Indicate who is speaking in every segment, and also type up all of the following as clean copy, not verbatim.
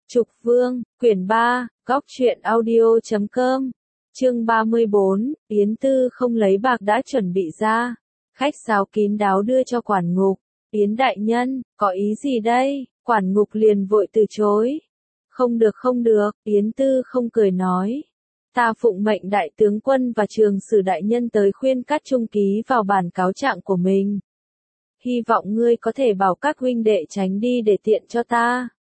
Speaker 1: Trục Vương, quyển 3, góc truyện audio.com, chương 34, Yến Tư không lấy bạc đã chuẩn bị ra. Khách sáo kín đáo đưa cho quản ngục. Yến đại nhân, có ý gì đây? Quản ngục liền vội từ chối. Không được, Yến Tư không cười nói. Ta phụng mệnh đại tướng quân và trường sử đại nhân tới khuyên Cát Trung ký vào bản cáo trạng của mình. Hy vọng ngươi có thể bảo các huynh đệ tránh đi để tiện cho ta.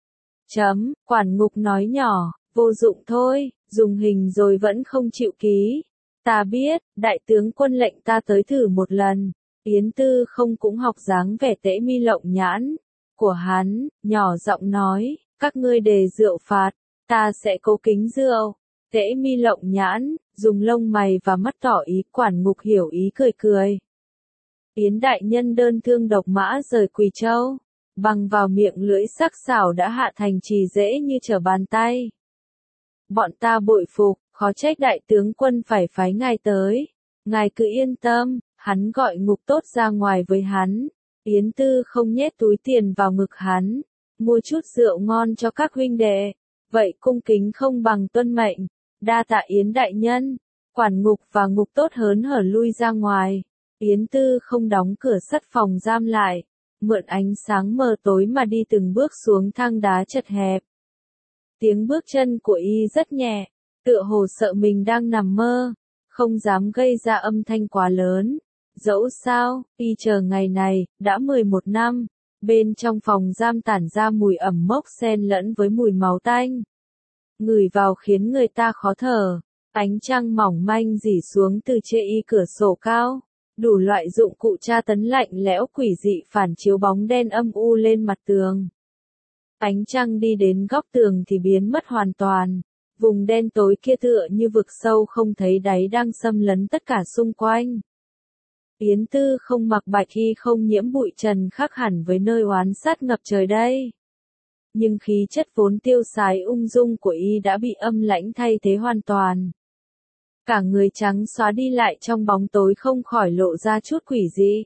Speaker 1: Quản ngục nói nhỏ, vô dụng thôi, dùng hình rồi vẫn không chịu ký. Ta biết, đại tướng quân lệnh ta tới thử một lần. Yến Tư không cũng học dáng vẻ tễ mi lộng nhãn của hắn, nhỏ giọng nói, các ngươi đề rượu phạt, ta sẽ cố kính rượu. Tễ mi lộng nhãn, dùng lông mày và mắt tỏ ý. Quản ngục hiểu ý cười cười. Yến đại nhân đơn thương độc mã rời Quỳ Châu, bằng vào miệng lưỡi sắc sảo đã hạ thành trì dễ như trở bàn tay. Bọn ta bội phục, khó trách đại tướng quân phải phái ngài tới. Ngài cứ yên tâm, hắn gọi ngục tốt ra ngoài với hắn. Yến Tư không nhét túi tiền vào ngực hắn, mua chút rượu ngon cho các huynh đệ. Vậy cung kính không bằng tuân mệnh, đa tạ Yến đại nhân. Quản ngục và ngục tốt hớn hở lui ra ngoài. Yến Tư không đóng cửa sắt phòng giam lại, mượn ánh sáng mờ tối mà đi từng bước xuống thang đá chật hẹp. Tiếng bước chân của y rất nhẹ, tựa hồ sợ mình đang nằm mơ, không dám gây ra âm thanh quá lớn. Dẫu sao, y chờ ngày này, đã 11 năm, bên trong phòng giam tản ra mùi ẩm mốc xen lẫn với mùi máu tanh. Ngửi vào khiến người ta khó thở, ánh trăng mỏng manh rỉ xuống từ chê y cửa sổ cao. Đủ loại dụng cụ tra tấn lạnh lẽo quỷ dị phản chiếu bóng đen âm u lên mặt tường. Ánh trăng đi đến góc tường thì biến mất hoàn toàn. Vùng đen tối kia tựa như vực sâu không thấy đáy đang xâm lấn tất cả xung quanh. Yến Tư không mặc bạch y không nhiễm bụi trần khác hẳn với nơi oán sát ngập trời đây. Nhưng khí chất vốn tiêu sái ung dung của y đã bị âm lãnh thay thế hoàn toàn. Cả người trắng xóa đi lại trong bóng tối không khỏi lộ ra chút quỷ dị.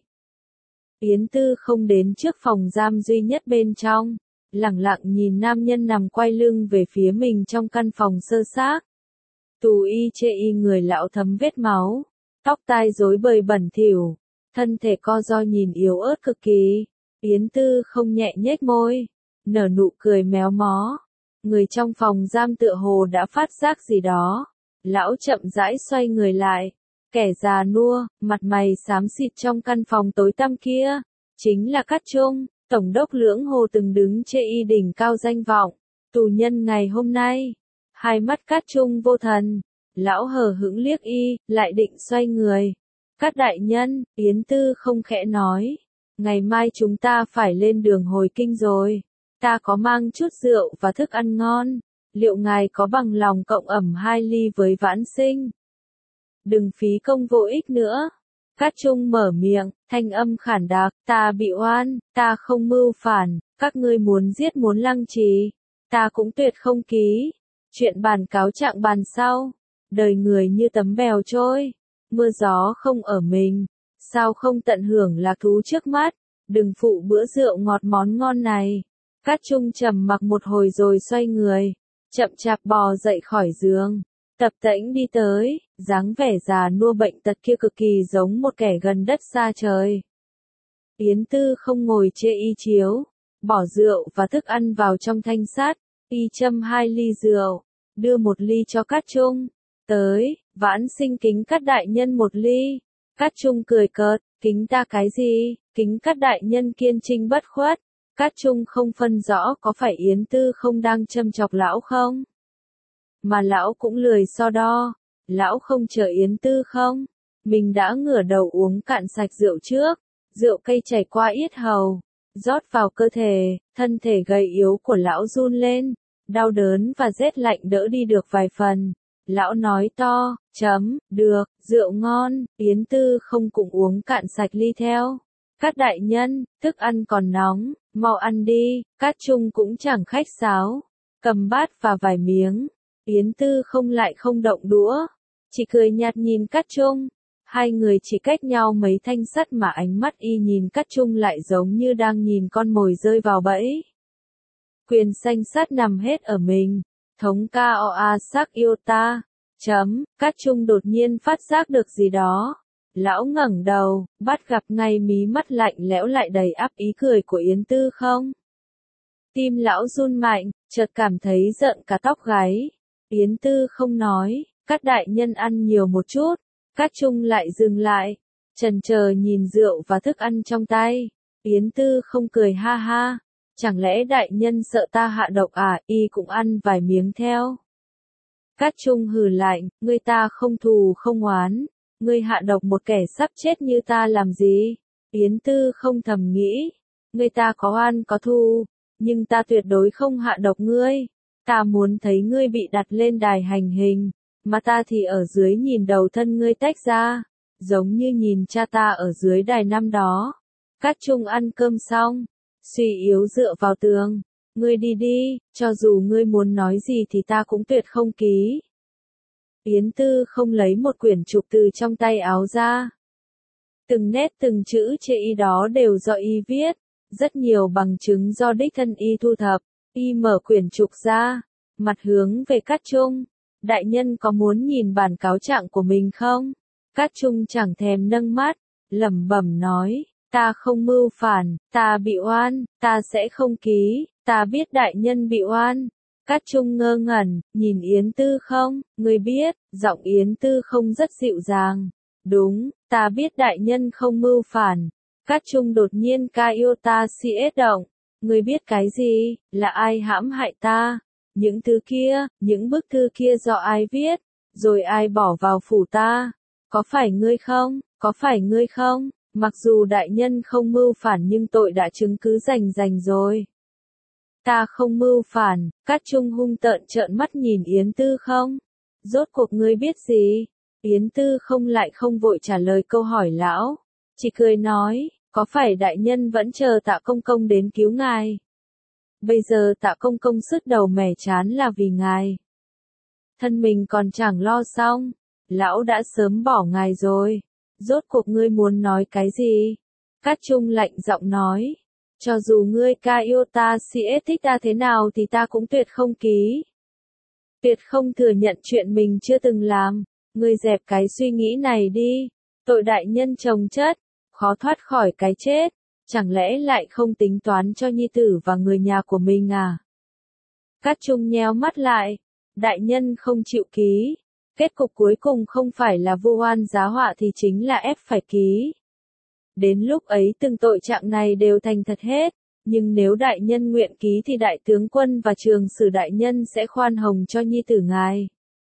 Speaker 1: Yến Tư không đến trước phòng giam duy nhất bên trong, lẳng lặng nhìn nam nhân nằm quay lưng về phía mình trong căn phòng sơ xác. Tù y chê y người lão thấm vết máu, tóc tai rối bời bẩn thỉu, thân thể co ro nhìn yếu ớt cực kỳ. Yến Tư không nhẹ nhếch môi, nở nụ cười méo mó. Người trong phòng giam tựa hồ đã phát giác gì đó. Lão chậm rãi xoay người lại, kẻ già nua, mặt mày xám xịt trong căn phòng tối tăm kia, chính là Cát Trung, tổng đốc Lưỡng Hồ từng đứng chê y đỉnh cao danh vọng, tù nhân ngày hôm nay. Hai mắt Cát Trung vô thần, lão hờ hững liếc y, lại định xoay người. Cát đại nhân, Yến Tư không khẽ nói, ngày mai chúng ta phải lên đường hồi kinh rồi, ta có mang chút rượu và thức ăn ngon. Liệu ngài có bằng lòng cộng ẩm 2 ly với Vãn Sinh? Đừng phí công vô ích nữa. Cát Trung mở miệng, thanh âm khản đặc, ta bị oan, ta không mưu phản, các ngươi muốn giết muốn lăng trì, ta cũng tuyệt không ký. Chuyện bàn cáo trạng bàn sau, đời người như tấm bèo trôi, mưa gió không ở mình, sao không tận hưởng lạc thú trước mắt, đừng phụ bữa rượu ngọt món ngon này. Cát Trung trầm mặc một hồi rồi xoay người, chậm chạp bò dậy khỏi giường, tập tễnh đi tới, dáng vẻ già nua bệnh tật kia cực kỳ giống một kẻ gần đất xa trời. Yến Tư không ngồi chê y chiếu, bỏ rượu và thức ăn vào trong thanh sắt, y châm 2 ly rượu, đưa 1 ly cho Cát Trung. Tới, Vãn Sinh kính Cát đại nhân 1 ly. Cát Trung cười cợt, kính ta cái gì, kính Cát đại nhân kiên trinh bất khuất. Cát Trung không phân rõ có phải Yến Tư không đang châm chọc lão không? Mà lão cũng lười so đo, lão không chờ Yến Tư không? Mình đã ngửa đầu uống cạn sạch rượu trước, rượu cây chảy qua yết hầu, rót vào cơ thể, thân thể gầy yếu của lão run lên, đau đớn và rét lạnh đỡ đi được vài phần. Lão nói to, được, rượu ngon, Yến Tư không cũng uống cạn sạch ly theo. Cát đại nhân, thức ăn còn nóng, mau ăn đi. Cát Trung cũng chẳng khách sáo, cầm bát và vài miếng. Yến Tư không lại không động đũa, chỉ cười nhạt nhìn Cát Trung. Hai người chỉ cách nhau mấy thanh sắt mà ánh mắt y nhìn Cát Trung lại giống như đang nhìn con mồi rơi vào bẫy. quyền xanh sát nằm hết ở mình. Thống ca oa sắc yêu ta. Cát Trung đột nhiên phát giác được gì đó. Lão ngẩng đầu, bắt gặp ngay mí mắt lạnh lẽo lại đầy áp ý cười của Yến Tư không. Tim lão run mạnh, chợt cảm thấy giận cả tóc gáy. Yến Tư không nói, Cát đại nhân ăn nhiều một chút. Cát Trung lại dừng lại, chần chờ nhìn rượu và thức ăn trong tay. Yến Tư không cười ha ha. Chẳng lẽ đại nhân sợ ta hạ độc à, y cũng ăn vài miếng theo. Cát Trung hừ lạnh, ngươi ta không thù không oán. Ngươi hạ độc một kẻ sắp chết như ta làm gì? Yến Tư không thầm nghĩ. Ngươi ta có oan có thù, nhưng ta tuyệt đối không hạ độc ngươi. Ta muốn thấy ngươi bị đặt lên đài hành hình, mà ta thì ở dưới nhìn đầu thân ngươi tách ra, giống như nhìn cha ta ở dưới đài năm đó. Cát Trung ăn cơm xong, suy yếu dựa vào tường. Ngươi đi đi, cho dù ngươi muốn nói gì thì ta cũng tuyệt không ký. Yến Tư không lấy một quyển trục từ trong tay áo ra. Từng nét từng chữ chê y đó đều do y viết, rất nhiều bằng chứng do đích thân y thu thập. Y mở quyển trục ra, mặt hướng về Cát Trung. Đại nhân có muốn nhìn bản cáo trạng của mình không? Cát Trung chẳng thèm nâng mắt, lẩm bẩm nói, ta không mưu phản, ta bị oan, ta sẽ không ký, ta biết đại nhân bị oan. Cát Trung ngơ ngẩn, nhìn Yến Tư không, ngươi biết, giọng Yến Tư không rất dịu dàng. Đúng, ta biết đại nhân không mưu phản. Cát Trung đột nhiên ca yêu ta si ết động. Ngươi biết cái gì, là ai hãm hại ta? Những thứ kia, những bức thư kia do ai viết, rồi ai bỏ vào phủ ta? Có phải ngươi không? Có phải ngươi không? Mặc dù đại nhân không mưu phản nhưng tội đã chứng cứ rành rồi. Ta không mưu phản. Cát Trung hung tợn trợn mắt nhìn Yến Tư không. Rốt cuộc ngươi biết gì? Yến Tư không lại không vội trả lời câu hỏi lão, chỉ cười nói, có phải đại nhân vẫn chờ Tạ Công Công đến cứu ngài? Bây giờ Tạ Công Công sứt đầu mẻ chán là vì ngài. Thân mình còn chẳng lo xong, lão đã sớm bỏ ngài rồi. Rốt cuộc ngươi muốn nói cái gì? Cát Trung lạnh giọng nói, cho dù ngươi ca yêu ta si ết thích ta thế nào thì ta cũng tuyệt không ký. Tuyệt không thừa nhận chuyện mình chưa từng làm. Ngươi dẹp cái suy nghĩ này đi. Tội đại nhân chồng chất, khó thoát khỏi cái chết. Chẳng lẽ lại không tính toán cho nhi tử và người nhà của mình à? Cát Trung nheo mắt lại. Đại nhân không chịu ký. Kết cục cuối cùng không phải là vu oan giá họa thì chính là ép phải ký. Đến lúc ấy từng tội trạng này đều thành thật hết. Nhưng nếu đại nhân nguyện ký thì đại tướng quân và trường sử đại nhân sẽ khoan hồng cho nhi tử ngài.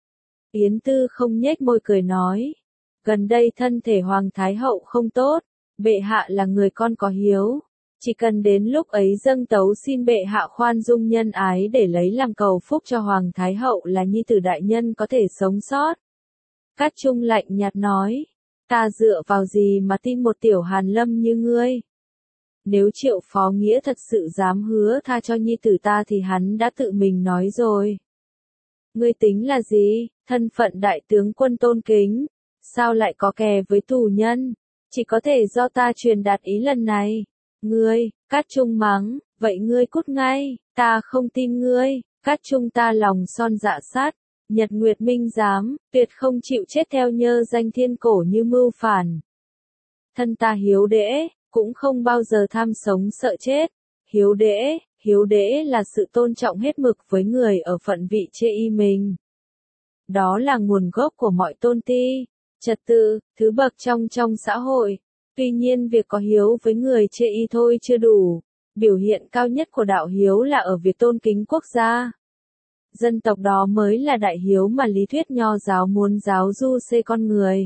Speaker 1: Yến Tư không nhếch môi cười nói. Gần đây thân thể Hoàng Thái Hậu không tốt. Bệ hạ là người con có hiếu. Chỉ cần đến lúc ấy dâng tấu xin bệ hạ khoan dung nhân ái để lấy làm cầu phúc cho Hoàng Thái Hậu là nhi tử đại nhân có thể sống sót. Cát Trung lạnh nhạt nói. Ta dựa vào gì mà tin một tiểu hàn lâm như ngươi? Nếu Triệu Phó Nghĩa thật sự dám hứa tha cho nhi tử ta thì hắn đã tự mình nói rồi. Ngươi tính là gì? Thân phận đại tướng quân tôn kính. Sao lại có kè với tù nhân? Chỉ có thể do ta truyền đạt ý lần này. Ngươi, Cát Trung mắng, vậy ngươi cút ngay, ta không tin ngươi. Cát Trung ta lòng son dạ sắt, Nhật Nguyệt Minh giám, tuyệt không chịu chết theo nhơ danh thiên cổ như mưu phản. Thân ta hiếu đễ, cũng không bao giờ tham sống sợ chết. Hiếu đễ là sự tôn trọng hết mực với người ở phận vị chê y mình. Đó là nguồn gốc của mọi tôn ti, trật tự, thứ bậc trong xã hội. Tuy nhiên việc có hiếu với người chê y thôi chưa đủ. Biểu hiện cao nhất của đạo hiếu là ở việc tôn kính quốc gia. Dân tộc đó mới là đại hiếu mà lý thuyết nho giáo muốn giáo du xê con người.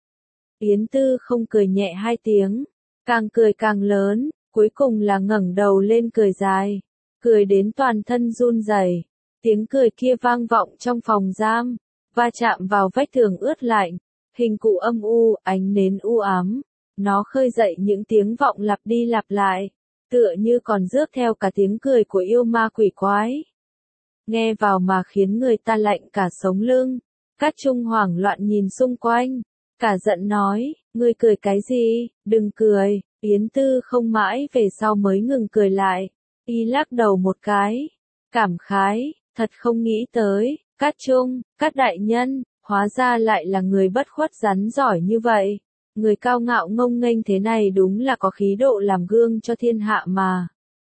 Speaker 1: Yến Tư không cười nhẹ hai tiếng, càng cười càng lớn, cuối cùng là ngẩng đầu lên cười dài, cười đến toàn thân run rẩy. Tiếng cười kia vang vọng trong phòng giam, va chạm vào vách tường ướt lạnh, hình cụ âm u, ánh nến u ám. Nó khơi dậy những tiếng vọng lặp đi lặp lại, tựa như còn rước theo cả tiếng cười của yêu ma quỷ quái. Nghe vào mà khiến người ta lạnh cả sống lưng. Cát Trung hoảng loạn nhìn xung quanh, cả giận nói, ngươi cười cái gì, đừng cười. Yến Tư không mãi về sau mới ngừng cười lại, y lắc đầu một cái, Cảm khái, thật không nghĩ tới, Cát Trung, Cát đại nhân, hóa ra lại là người bất khuất rắn giỏi như vậy. Người cao ngạo ngông nghênh thế này đúng là có khí độ làm gương cho thiên hạ mà.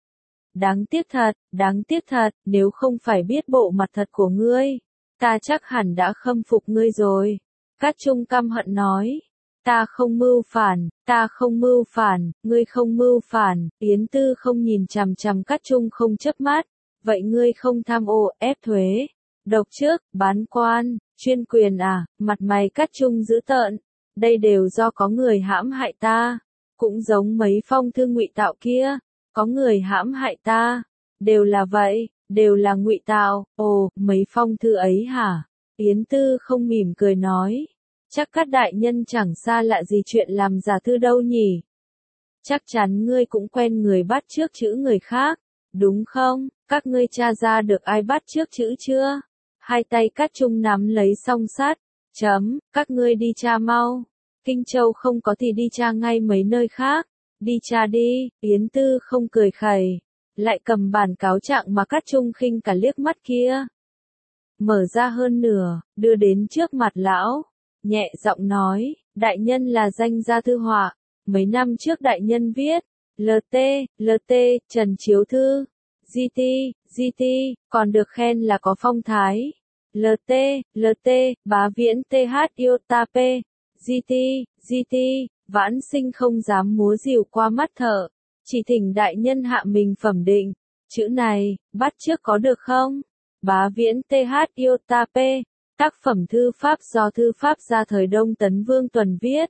Speaker 1: Đáng tiếc thật, nếu không phải biết bộ mặt thật của ngươi, ta chắc hẳn đã khâm phục ngươi rồi. Cát Trung căm hận nói, ta không mưu phản, ngươi không mưu phản, Yến Tư không nhìn chằm chằm Cát Trung không chớp mắt, vậy ngươi không tham ô, ép thuế, độc trước, bán quan, chuyên quyền à, mặt mày Cát Trung dữ tợn, đây đều do có người hãm hại ta, cũng giống mấy phong thư ngụy tạo kia, có người hãm hại ta, đều là vậy, đều là ngụy tạo, ồ, mấy phong thư ấy hả? Yến Tư không mỉm cười nói, chắc Cát đại nhân chẳng xa lạ gì chuyện làm giả thư đâu nhỉ? Chắc chắn ngươi cũng quen người bắt chước chữ người khác, đúng không? Các ngươi tra ra được ai bắt chước chữ chưa? Hai tay Cát Trung nắm lấy song sắt, các ngươi đi tra mau. Kinh Châu không có thì đi tra ngay mấy nơi khác. Đi tra đi, Yến Tư không cười khẩy, lại cầm bản cáo trạng mà Cát Trung khinh cả liếc mắt kia. Mở ra hơn nửa, đưa đến trước mặt lão, nhẹ giọng nói, đại nhân là danh gia thư họa, mấy năm trước đại nhân viết, LT, Trần Chiếu Thư, GT, còn được khen là có phong thái. LT, bá viễn TH Iota P, GT, vãn sinh không dám múa rìu qua mắt thợ, chỉ thỉnh đại nhân hạ mình phẩm định, chữ này, bắt chước có được không? Bá viễn TH Iota P, tác phẩm thư pháp do thư pháp gia thời Đông Tấn Vương Tuần viết.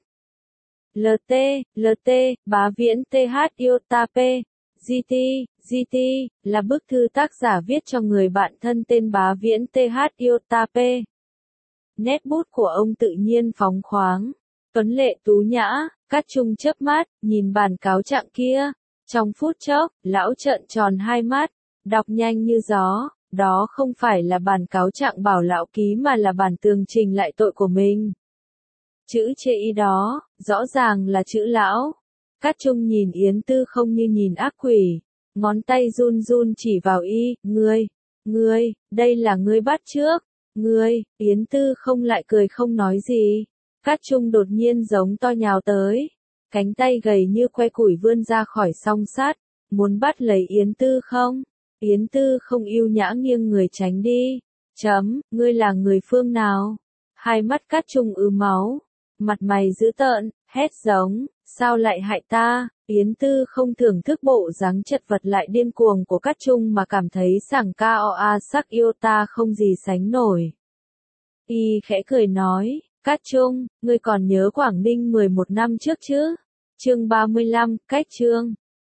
Speaker 1: LT, bá viễn TH Iota P, GT, là bức thư tác giả viết cho người bạn thân tên bá viễn TH Iota P. Nét bút của ông tự nhiên phóng khoáng, tuấn lệ tú nhã, Cát Trung chớp mắt, nhìn bản cáo trạng kia. Trong phút chốc, lão trợn tròn hai mắt, đọc nhanh như gió, đó không phải là bản cáo trạng bảo lão ký mà là bản tường trình lại tội của mình. Chữ chê ý đó, rõ ràng là chữ lão. Cát Trung nhìn Yến Tư không như nhìn ác quỷ, ngón tay run run chỉ vào y, ngươi, đây là ngươi bắt trước, Yến Tư không lại cười không nói gì. Cát Trung đột nhiên giống to nhào tới, cánh tay gầy như que củi vươn ra khỏi song sắt, muốn bắt lấy Yến Tư không? Yến Tư không yêu nhã nghiêng người tránh đi. Ngươi là người phương nào? Hai mắt Cát Trung ứ máu, mặt mày dữ tợn, hét giống, sao lại hại ta? Yến Tư không thưởng thức bộ dáng chật vật lại điên cuồng của Cát Trung mà cảm thấy sảng KOA sắc yêu ta không gì sánh nổi. Y khẽ cười nói, Cát Trung, ngươi còn nhớ Quảng Ninh 11 năm trước chứ? Chương 35, cách chương.